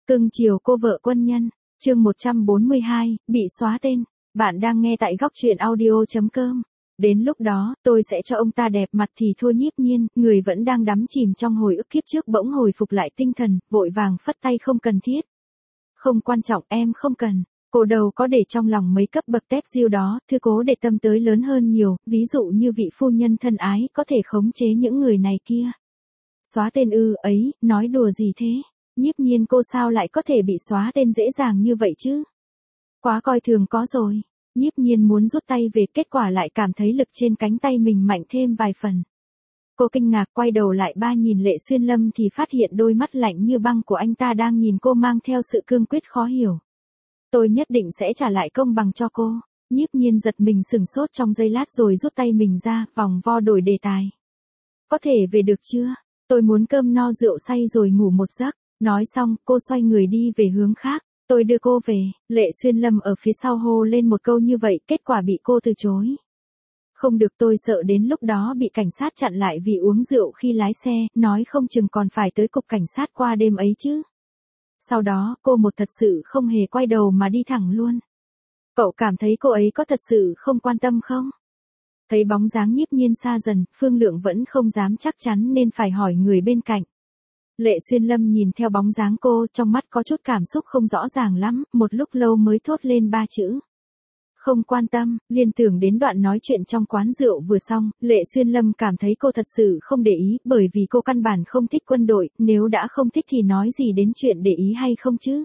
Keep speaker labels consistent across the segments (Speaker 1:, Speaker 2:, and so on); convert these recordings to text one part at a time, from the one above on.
Speaker 1: Cưng chiều cô vợ quân nhân, chương 142, bị xóa tên. Bạn đang nghe tại góc truyện audio.com. Đến lúc đó, tôi sẽ cho ông ta đẹp mặt thì thôi. Nhiếp Nhiên, người vẫn đang đắm chìm trong hồi ức kiếp trước bỗng hồi phục lại tinh thần, vội vàng phất tay không cần thiết. Không quan trọng, em không cần. Cô đâu có để trong lòng mấy cấp bậc tép diêu đó, thư cố để tâm tới lớn hơn nhiều, ví dụ như vị phu nhân thân ái có thể khống chế những người này kia. Xóa tên ư? Ấy, nói đùa gì thế? Nhiếp Nhiên cô sao lại có thể bị xóa tên dễ dàng như vậy chứ? Quá coi thường có rồi. Nhiếp Nhiên muốn rút tay về, kết quả lại cảm thấy lực trên cánh tay mình mạnh thêm vài phần. Cô kinh ngạc quay đầu lại nhìn Lệ Xuyên Lâm thì phát hiện đôi mắt lạnh như băng của anh ta đang nhìn cô mang theo sự cương quyết khó hiểu. Tôi nhất định sẽ trả lại công bằng cho cô. Nhiếp Nhiên giật mình sửng sốt trong giây lát rồi rút tay mình ra, vòng vo đổi đề tài. Có thể về được chưa? Tôi muốn cơm no rượu say rồi ngủ một giấc. Nói xong, cô xoay người đi về hướng khác. Tôi đưa cô về. Lệ Xuyên Lâm ở phía sau hô lên một câu như vậy, kết quả bị cô từ chối. Không được, tôi sợ đến lúc đó bị cảnh sát chặn lại vì uống rượu khi lái xe, nói không chừng còn phải tới cục cảnh sát qua đêm ấy chứ. Sau đó, cô một thật sự không hề quay đầu mà đi thẳng luôn. Cậu cảm thấy cô ấy có thật sự không quan tâm không? Thấy bóng dáng Nhiếp Nhiên xa dần, Phương Lượng vẫn không dám chắc chắn nên phải hỏi người bên cạnh. Lệ Xuyên Lâm nhìn theo bóng dáng cô, trong mắt có chút cảm xúc không rõ ràng lắm, một lúc lâu mới thốt lên 3 chữ. Không quan tâm. Liên tưởng đến đoạn nói chuyện trong quán rượu vừa xong, Lệ Xuyên Lâm cảm thấy cô thật sự không để ý, bởi vì cô căn bản không thích quân đội, nếu đã không thích thì nói gì đến chuyện để ý hay không chứ.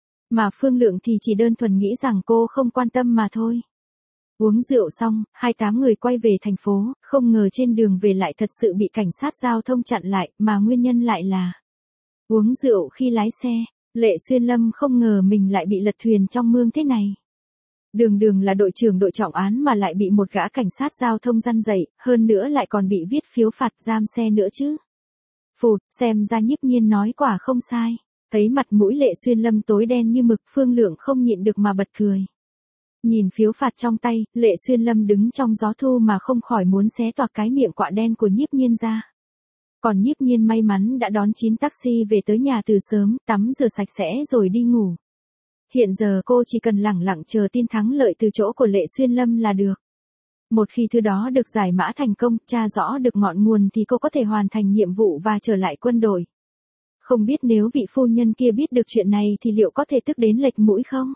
Speaker 1: Mà Phương Lượng thì chỉ đơn thuần nghĩ rằng cô không quan tâm mà thôi. Uống rượu xong, 28 người quay về thành phố, không ngờ trên đường về lại thật sự bị cảnh sát giao thông chặn lại, mà nguyên nhân lại là uống rượu khi lái xe. Lệ Xuyên Lâm không ngờ mình lại bị lật thuyền trong mương thế này. Đường đường là đội trưởng đội trọng án mà lại bị một gã cảnh sát giao thông răn dậy, hơn nữa lại còn bị viết phiếu phạt giam xe nữa chứ. Phụt, xem ra Nhiếp Nhiên nói quả không sai. Thấy mặt mũi Lệ Xuyên Lâm tối đen như mực, Phương Lượng không nhịn được mà bật cười. Nhìn phiếu phạt trong tay, Lệ Xuyên Lâm đứng trong gió thu mà không khỏi muốn xé toạc cái miệng quạ đen của Nhiếp Nhiên ra. Còn Nhiếp Nhiên may mắn đã đón 9 taxi về tới nhà từ sớm, tắm rửa sạch sẽ rồi đi ngủ. Hiện giờ cô chỉ cần lẳng lặng chờ tin thắng lợi từ chỗ của Lệ Xuyên Lâm là được. Một khi thứ đó được giải mã thành công, tra rõ được ngọn nguồn thì cô có thể hoàn thành nhiệm vụ và trở lại quân đội. Không biết nếu vị phu nhân kia biết được chuyện này thì liệu có thể tức đến lệch mũi không?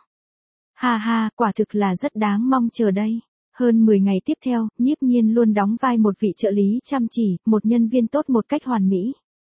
Speaker 1: Ha ha, quả thực là rất đáng mong chờ đây. Hơn 10 ngày tiếp theo, Nhiếp Nhiên luôn đóng vai một vị trợ lý chăm chỉ, một nhân viên tốt một cách hoàn mỹ.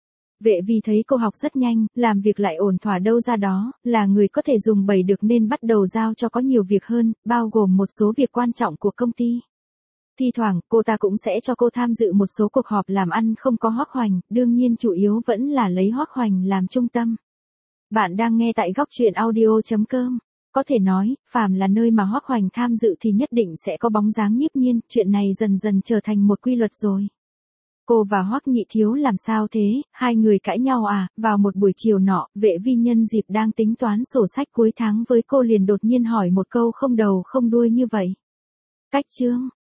Speaker 1: Vệ Vi thấy cô học rất nhanh, làm việc lại ổn thỏa đâu ra đó, là người có thể dùng bày được nên bắt đầu giao cho có nhiều việc hơn, bao gồm một số việc quan trọng của công ty. Thi thoảng, cô ta cũng sẽ cho cô tham dự một số cuộc họp làm ăn không có Hoắc Hoành, đương nhiên chủ yếu vẫn là lấy Hoắc Hoành làm trung tâm. Bạn đang nghe tại góc truyện audio.com. Có thể nói, phàm là nơi mà Hoắc Hoành tham dự thì nhất định sẽ có bóng dáng Nhiếp Nhiên, chuyện này dần dần trở thành một quy luật rồi. Cô và Hoắc Nhị Thiếu làm sao thế, hai người cãi nhau à? Vào một buổi chiều nọ, Vệ Vi nhân dịp đang tính toán sổ sách cuối tháng với cô liền đột nhiên hỏi một câu không đầu không đuôi như vậy. Cách chương,